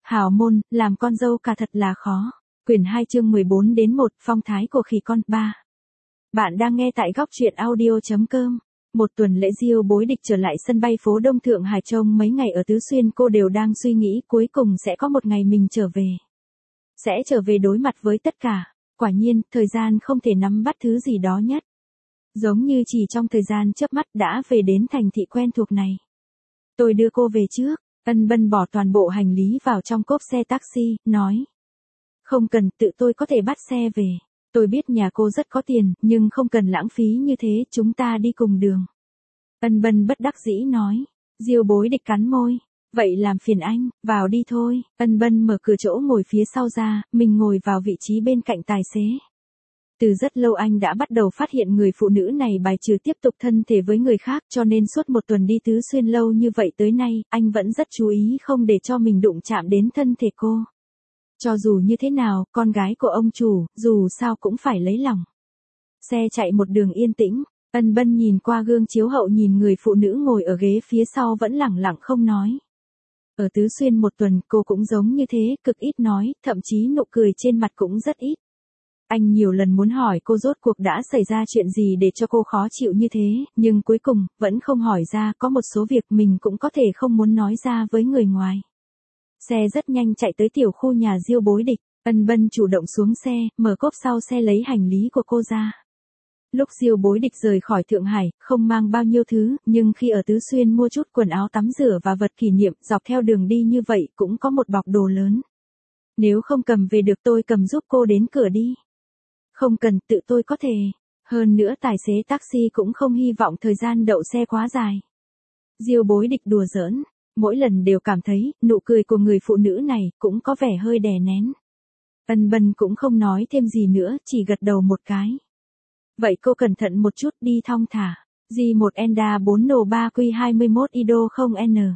Hào môn, làm con dâu cả thật là khó. Quyển 2 chương 14 đến 1, phong thái của khỉ con 3. Bạn đang nghe tại góc truyện audio.com. Một tuần lễ Diêu Bối Địch trở lại sân bay phố Đông Thượng Hải. Trông mấy ngày ở Tứ Xuyên cô đều đang suy nghĩ cuối cùng sẽ có một ngày mình trở về. Sẽ trở về đối mặt với tất cả. Quả nhiên, thời gian không thể nắm bắt thứ gì đó nhất. Giống như chỉ trong thời gian chớp mắt đã về đến thành thị quen thuộc này. Tôi đưa cô về trước. Ân Bân bỏ toàn bộ hành lý vào trong cốp xe taxi, nói. Không cần, tự tôi có thể bắt xe về. Tôi biết nhà cô rất có tiền, nhưng không cần lãng phí như thế, chúng ta đi cùng đường. Ân Bân bất đắc dĩ nói. Diêu Bối Địch cắn môi. Vậy làm phiền anh, vào đi thôi. Ân Bân mở cửa chỗ ngồi phía sau ra, mình ngồi vào vị trí bên cạnh tài xế. Từ rất lâu anh đã bắt đầu phát hiện người phụ nữ này bài trừ tiếp tục thân thể với người khác, cho nên suốt một tuần đi Tứ Xuyên lâu như vậy tới nay, anh vẫn rất chú ý không để cho mình đụng chạm đến thân thể cô. Cho dù như thế nào, con gái của ông chủ, dù sao cũng phải lấy lòng. Xe chạy một đường yên tĩnh, Ân Bân nhìn qua gương chiếu hậu nhìn người phụ nữ ngồi ở ghế phía sau vẫn lẳng lặng không nói. Ở Tứ Xuyên một tuần cô cũng giống như thế, cực ít nói, thậm chí nụ cười trên mặt cũng rất ít. Anh nhiều lần muốn hỏi cô rốt cuộc đã xảy ra chuyện gì để cho cô khó chịu như thế, nhưng cuối cùng, vẫn không hỏi ra, có một số việc mình cũng có thể không muốn nói ra với người ngoài. Xe rất nhanh chạy tới tiểu khu nhà Diêu Bối Địch, Ân Bân chủ động xuống xe, mở cốp sau xe lấy hành lý của cô ra. Lúc Diêu Bối Địch rời khỏi Thượng Hải, không mang bao nhiêu thứ, nhưng khi ở Tứ Xuyên mua chút quần áo tắm rửa và vật kỷ niệm, dọc theo đường đi như vậy cũng có một bọc đồ lớn. Nếu không cầm về được tôi cầm giúp cô đến cửa đi. Không cần, tự tôi có thể. Hơn nữa tài xế taxi cũng không hy vọng thời gian đậu xe quá dài. Diêu Bối Địch đùa giỡn, mỗi lần đều cảm thấy, nụ cười của người phụ nữ này cũng có vẻ hơi đè nén. Ân Bân cũng không nói thêm gì nữa, chỉ gật đầu một cái. Vậy cô cẩn thận một chút, đi thong thả. J1 Enda 4 Nô 3 Q21 Ido 0N.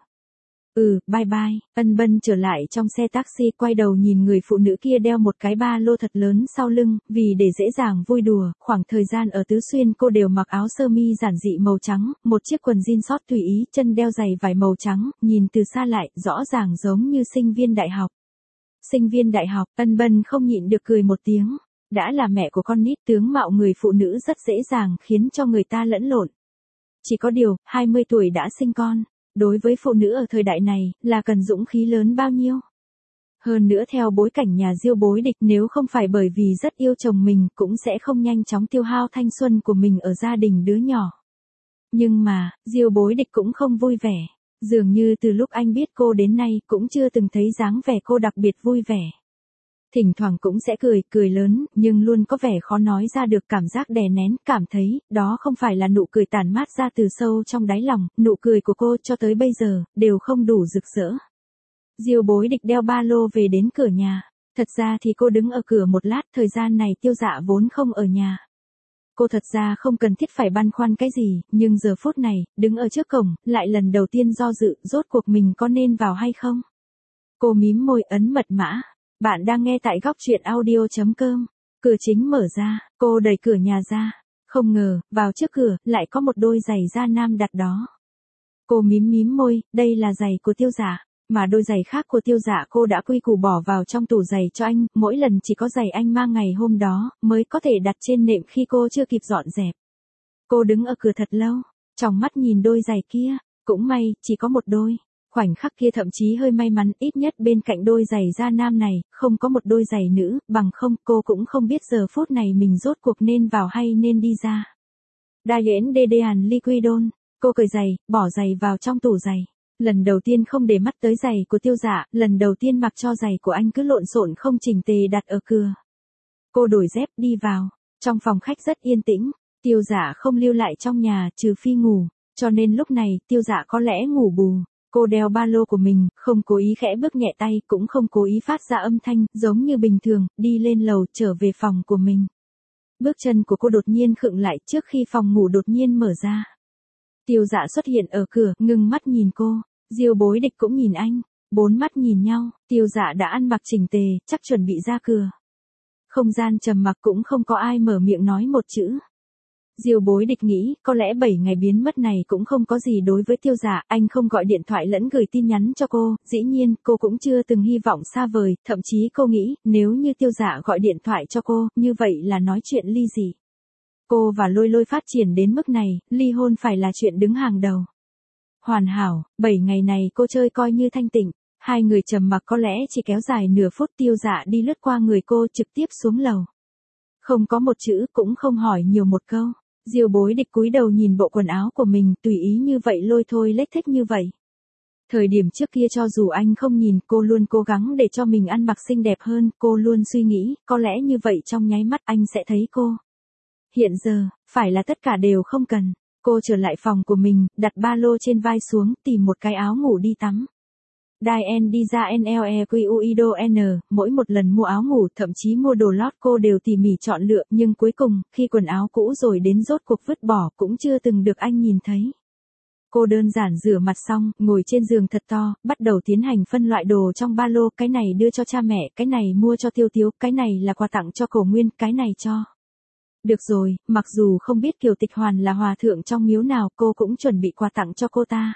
Bye bye. Ân Bân trở lại trong xe taxi, quay đầu nhìn người phụ nữ kia đeo một cái ba lô thật lớn sau lưng, vì để dễ dàng vui đùa, khoảng thời gian ở Tứ Xuyên cô đều mặc áo sơ mi giản dị màu trắng, một chiếc quần jean short tùy ý, chân đeo giày vải màu trắng, nhìn từ xa lại, rõ ràng giống như sinh viên đại học. Sinh viên đại học, Ân Bân không nhịn được cười một tiếng. Đã là mẹ của con nít, tướng mạo người phụ nữ rất dễ dàng khiến cho người ta lẫn lộn. Chỉ có điều, 20 tuổi đã sinh con. Đối với phụ nữ ở thời đại này, là cần dũng khí lớn bao nhiêu. Hơn nữa theo bối cảnh nhà Diêu Bối Địch, nếu không phải bởi vì rất yêu chồng mình, cũng sẽ không nhanh chóng tiêu hao thanh xuân của mình ở gia đình đứa nhỏ. Nhưng mà, Diêu Bối Địch cũng không vui vẻ. Dường như từ lúc anh biết cô đến nay, cũng chưa từng thấy dáng vẻ cô đặc biệt vui vẻ. Thỉnh thoảng cũng sẽ cười lớn, nhưng luôn có vẻ khó nói ra được, cảm giác đè nén, cảm thấy, đó không phải là nụ cười tản mát ra từ sâu trong đáy lòng, nụ cười của cô cho tới bây giờ, đều không đủ rực rỡ. Diêu Bối Địch đeo ba lô về đến cửa nhà. Thật ra thì cô đứng ở cửa một lát, thời gian này Tiêu Dạ vốn không ở nhà. Cô thật ra không cần thiết phải băn khoăn cái gì, nhưng giờ phút này, đứng ở trước cổng, lại lần đầu tiên do dự, rốt cuộc mình có nên vào hay không. Cô mím môi ấn mật mã. Bạn đang nghe tại góc truyện audio.com. Cửa chính mở ra, cô đẩy cửa nhà ra. Không ngờ, vào trước cửa, lại có một đôi giày da nam đặt đó. Cô mím môi, đây là giày của Tiêu Dạ. Mà đôi giày khác của Tiêu Dạ cô đã quy củ bỏ vào trong tủ giày cho anh, mỗi lần chỉ có giày anh mang ngày hôm đó, mới có thể đặt trên nệm khi cô chưa kịp dọn dẹp. Cô đứng ở cửa thật lâu, tròng mắt nhìn đôi giày kia, cũng may, chỉ có một đôi. Khoảnh khắc kia thậm chí hơi may mắn, ít nhất bên cạnh đôi giày da nam này, không có một đôi giày nữ, bằng không cô cũng không biết giờ phút này mình rốt cuộc nên vào hay nên đi ra. Diane Dedean Liquidon, cô cởi giày, bỏ giày vào trong tủ giày. Lần đầu tiên không để mắt tới giày của Tiêu Dạ, lần đầu tiên mặc cho giày của anh cứ lộn xộn không chỉnh tề đặt ở cửa. Cô đổi dép đi vào, trong phòng khách rất yên tĩnh, Tiêu Dạ không lưu lại trong nhà trừ phi ngủ, cho nên lúc này Tiêu Dạ có lẽ ngủ bù. Cô đeo ba lô của mình, không cố ý khẽ bước nhẹ tay, cũng không cố ý phát ra âm thanh, giống như bình thường, đi lên lầu trở về phòng của mình. Bước chân của cô đột nhiên khựng lại trước khi phòng ngủ đột nhiên mở ra. Tiêu Dạ xuất hiện ở cửa, ngưng mắt nhìn cô. Diêu Bối Địch cũng nhìn anh, bốn mắt nhìn nhau. Tiêu Dạ đã ăn mặc chỉnh tề, chắc chuẩn bị ra cửa. Không gian trầm mặc, cũng không có ai mở miệng nói một chữ. Diêu Bối Địch nghĩ, có lẽ 7 ngày biến mất này cũng không có gì đối với Tiêu Dạ, anh không gọi điện thoại lẫn gửi tin nhắn cho cô, dĩ nhiên, cô cũng chưa từng hy vọng xa vời, thậm chí cô nghĩ, nếu như Tiêu Dạ gọi điện thoại cho cô, như vậy là nói chuyện ly dị. Cô và Lôi Lôi phát triển đến mức này, ly hôn phải là chuyện đứng hàng đầu. Hoàn hảo, 7 ngày này cô chơi coi như thanh tịnh, hai người trầm mặc có lẽ chỉ kéo dài nửa phút. Tiêu Dạ đi lướt qua người cô trực tiếp xuống lầu. Không có một chữ, cũng không hỏi nhiều một câu. Diêu Bối Địch cúi đầu nhìn bộ quần áo của mình, tùy ý như vậy lôi thôi lếch thếch như vậy. Thời điểm trước kia cho dù anh không nhìn, cô luôn cố gắng để cho mình ăn mặc xinh đẹp hơn, cô luôn suy nghĩ, có lẽ như vậy trong nháy mắt anh sẽ thấy cô. Hiện giờ, phải là tất cả đều không cần. Cô trở lại phòng của mình, đặt ba lô trên vai xuống, tìm một cái áo ngủ đi tắm. Diane đi ra NLEQUIDON, mỗi một lần mua áo ngủ, thậm chí mua đồ lót cô đều tỉ mỉ chọn lựa, nhưng cuối cùng, khi quần áo cũ rồi đến rốt cuộc vứt bỏ cũng chưa từng được anh nhìn thấy. Cô đơn giản rửa mặt xong, ngồi trên giường thật to, bắt đầu tiến hành phân loại đồ trong ba lô, cái này đưa cho cha mẹ, cái này mua cho Tiêu Tiếu, cái này là quà tặng cho Cổ Nguyên, cái này cho. Được rồi, mặc dù không biết Kiều Tịch Hoàn là hòa thượng trong miếu nào, cô cũng chuẩn bị quà tặng cho cô ta.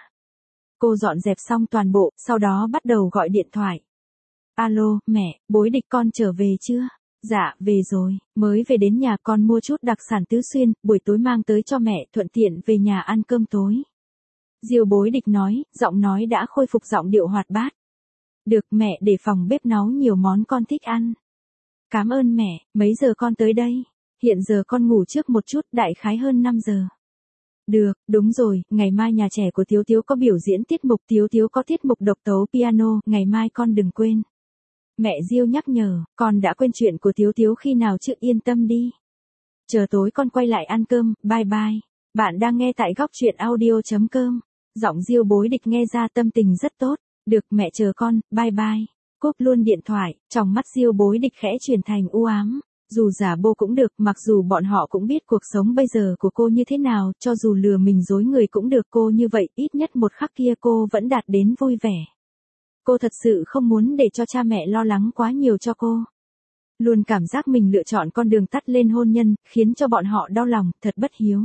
Cô dọn dẹp xong toàn bộ, sau đó bắt đầu gọi điện thoại. Alo, mẹ, Bối Địch con trở về chưa? Dạ, về rồi, mới về đến nhà con mua chút đặc sản Tứ Xuyên, buổi tối mang tới cho mẹ, thuận tiện về nhà ăn cơm tối. Diêu Bối Địch nói, giọng nói đã khôi phục giọng điệu hoạt bát. Được, mẹ để phòng bếp nấu nhiều món con thích ăn. Cảm ơn mẹ, mấy giờ con tới đây? Hiện giờ con ngủ trước một chút, đại khái hơn 5 giờ. Được, đúng rồi, ngày mai nhà trẻ của Tiếu Tiếu có biểu diễn tiết mục, Tiếu Tiếu có tiết mục độc tấu piano, ngày mai con đừng quên. Mẹ Diêu nhắc nhở, con đã quên chuyện của Tiếu Tiếu khi nào chứ, yên tâm đi. Chờ tối con quay lại ăn cơm, bye bye. Bạn đang nghe tại góc truyện audio.com. Giọng Diêu Bối Địch nghe ra tâm tình rất tốt. Được, mẹ chờ con, bye bye. Cúp luôn điện thoại, trong mắt Diêu Bối Địch khẽ chuyển thành u ám. Dù giả bô cũng được, mặc dù bọn họ cũng biết cuộc sống bây giờ của cô như thế nào, cho dù lừa mình dối người cũng được, cô như vậy, ít nhất một khắc kia cô vẫn đạt đến vui vẻ. Cô thật sự không muốn để cho cha mẹ lo lắng quá nhiều cho cô. Luôn cảm giác mình lựa chọn con đường tắt lên hôn nhân, khiến cho bọn họ đau lòng, thật bất hiếu.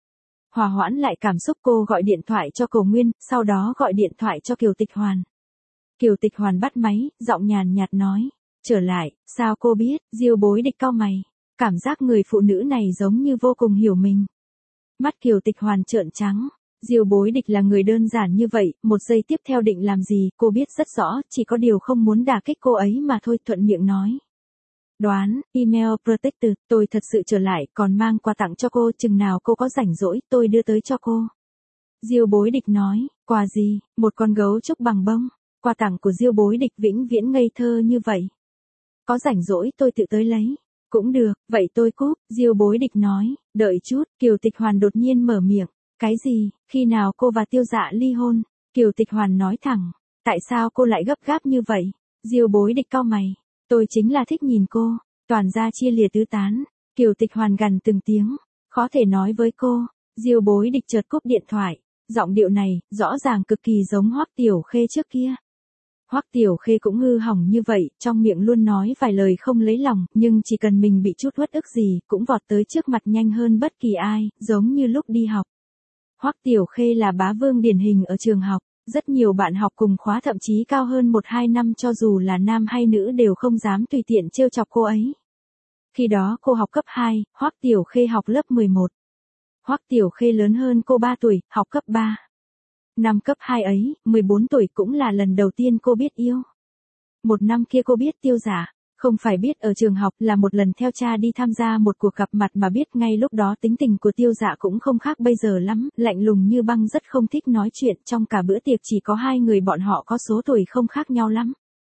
Hòa hoãn lại cảm xúc, cô gọi điện thoại cho Cổ Nguyên, sau đó gọi điện thoại cho Kiều Tịch Hoàn. Kiều Tịch Hoàn bắt máy, giọng nhàn nhạt nói. Trở lại, sao cô biết? Diêu Bối Địch cau mày. Cảm giác người phụ nữ này giống như vô cùng hiểu mình. Mắt Kiều Tịch Hoàn trợn trắng. Diêu Bối Địch là người đơn giản như vậy, một giây tiếp theo định làm gì, cô biết rất rõ, chỉ có điều không muốn đả kích cô ấy mà thôi, thuận miệng nói. Đoán, email protector, tôi thật sự trở lại, còn mang quà tặng cho cô, chừng nào cô có rảnh rỗi, tôi đưa tới cho cô. Diêu Bối Địch nói, quà gì, một con gấu trúc bằng bông. Quà tặng của Diêu Bối Địch vĩnh viễn ngây thơ như vậy. Có rảnh rỗi tôi tự tới lấy. Cũng được, vậy tôi cúp, Diêu Bối Địch nói, đợi chút, Kiều Tịch Hoàn đột nhiên mở miệng. Cái gì, khi nào cô và Tiêu Dạ ly hôn? Kiều Tịch Hoàn nói thẳng, tại sao cô lại gấp gáp như vậy? Diêu Bối Địch cau mày, tôi chính là thích nhìn cô, toàn ra chia lìa tứ tán. Kiều Tịch Hoàn gằn từng tiếng, khó thể nói với cô. Diêu Bối Địch chợt cúp điện thoại, giọng điệu này, rõ ràng cực kỳ giống Hoắc Tiểu Khê trước kia. Hoắc Tiểu Khê cũng hư hỏng như vậy, trong miệng luôn nói vài lời không lấy lòng, nhưng chỉ cần mình bị chút uất ức gì, cũng vọt tới trước mặt nhanh hơn bất kỳ ai, giống như lúc đi học. Hoắc Tiểu Khê là bá vương điển hình ở trường học, rất nhiều bạn học cùng khóa thậm chí cao hơn 1-2 năm, cho dù là nam hay nữ đều không dám tùy tiện trêu chọc cô ấy. Khi đó cô học cấp 2, Hoắc Tiểu Khê học lớp 11. Hoắc Tiểu Khê lớn hơn cô 3 tuổi, học cấp 3. Năm cấp 2 ấy, 14 tuổi cũng là lần đầu tiên cô biết yêu. Một năm kia cô biết Tiêu Dạ, không phải biết ở trường học, là một lần theo cha đi tham gia một cuộc gặp mặt mà biết. Ngay lúc đó tính tình của Tiêu Dạ cũng không khác bây giờ lắm, lạnh lùng như băng, rất không thích nói chuyện, trong cả bữa tiệc chỉ có hai người bọn họ có số tuổi không khác nhau lắm.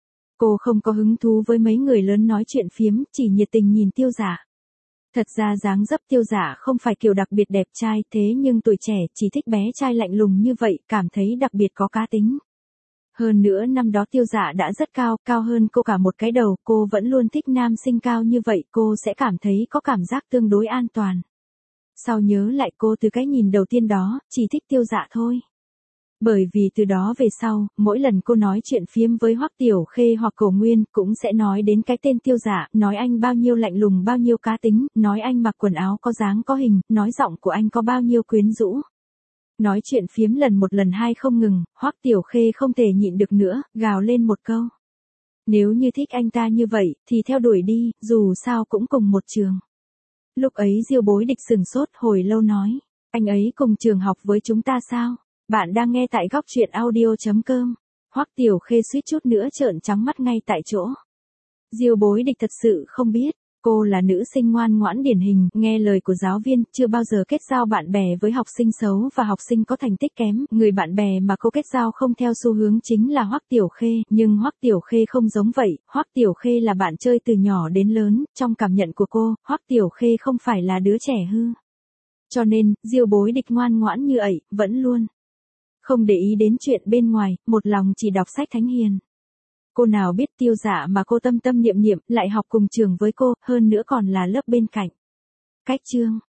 Cô không có hứng thú với mấy người lớn nói chuyện phiếm, chỉ nhiệt tình nhìn Tiêu Dạ. Thật ra dáng dấp Tiêu Dạ không phải kiểu đặc biệt đẹp trai, thế nhưng tuổi trẻ chỉ thích bé trai lạnh lùng như vậy, cảm thấy đặc biệt có cá tính. Hơn nữa năm đó Tiêu Dạ đã rất cao, cao hơn cô cả một cái đầu, cô vẫn luôn thích nam sinh cao như vậy, cô sẽ cảm thấy có cảm giác tương đối an toàn. Sau nhớ lại cô từ cái nhìn đầu tiên đó, chỉ thích Tiêu Dạ thôi. Bởi vì từ đó về sau, mỗi lần cô nói chuyện phiếm với Hoắc Tiểu Khê hoặc Cổ Nguyên, cũng sẽ nói đến cái tên Tiêu Dạ, nói anh bao nhiêu lạnh lùng bao nhiêu cá tính, nói anh mặc quần áo có dáng có hình, nói giọng của anh có bao nhiêu quyến rũ. Nói chuyện phiếm lần một lần hai không ngừng, Hoắc Tiểu Khê không thể nhịn được nữa, gào lên một câu. Nếu như thích anh ta như vậy, thì theo đuổi đi, dù sao cũng cùng một trường. Lúc ấy Diêu Bối Địch sừng sốt hồi lâu nói, anh ấy cùng trường học với chúng ta sao? Bạn đang nghe tại góc truyện audio.com. Hoắc Tiểu Khê suýt chút nữa trợn trắng mắt ngay tại chỗ. Diêu Bối Địch thật sự không biết, cô là nữ sinh ngoan ngoãn điển hình, nghe lời của giáo viên, chưa bao giờ kết giao bạn bè với học sinh xấu và học sinh có thành tích kém, người bạn bè mà cô kết giao không theo xu hướng chính là Hoắc Tiểu Khê, nhưng Hoắc Tiểu Khê không giống vậy, Hoắc Tiểu Khê là bạn chơi từ nhỏ đến lớn, trong cảm nhận của cô, Hoắc Tiểu Khê không phải là đứa trẻ hư. Cho nên, Diêu Bối Địch ngoan ngoãn như vậy, vẫn luôn không để ý đến chuyện bên ngoài, một lòng chỉ đọc sách thánh hiền. Cô nào biết Tiêu Dạ mà cô tâm tâm niệm niệm lại học cùng trường với cô, hơn nữa còn là lớp bên cạnh. Cách chương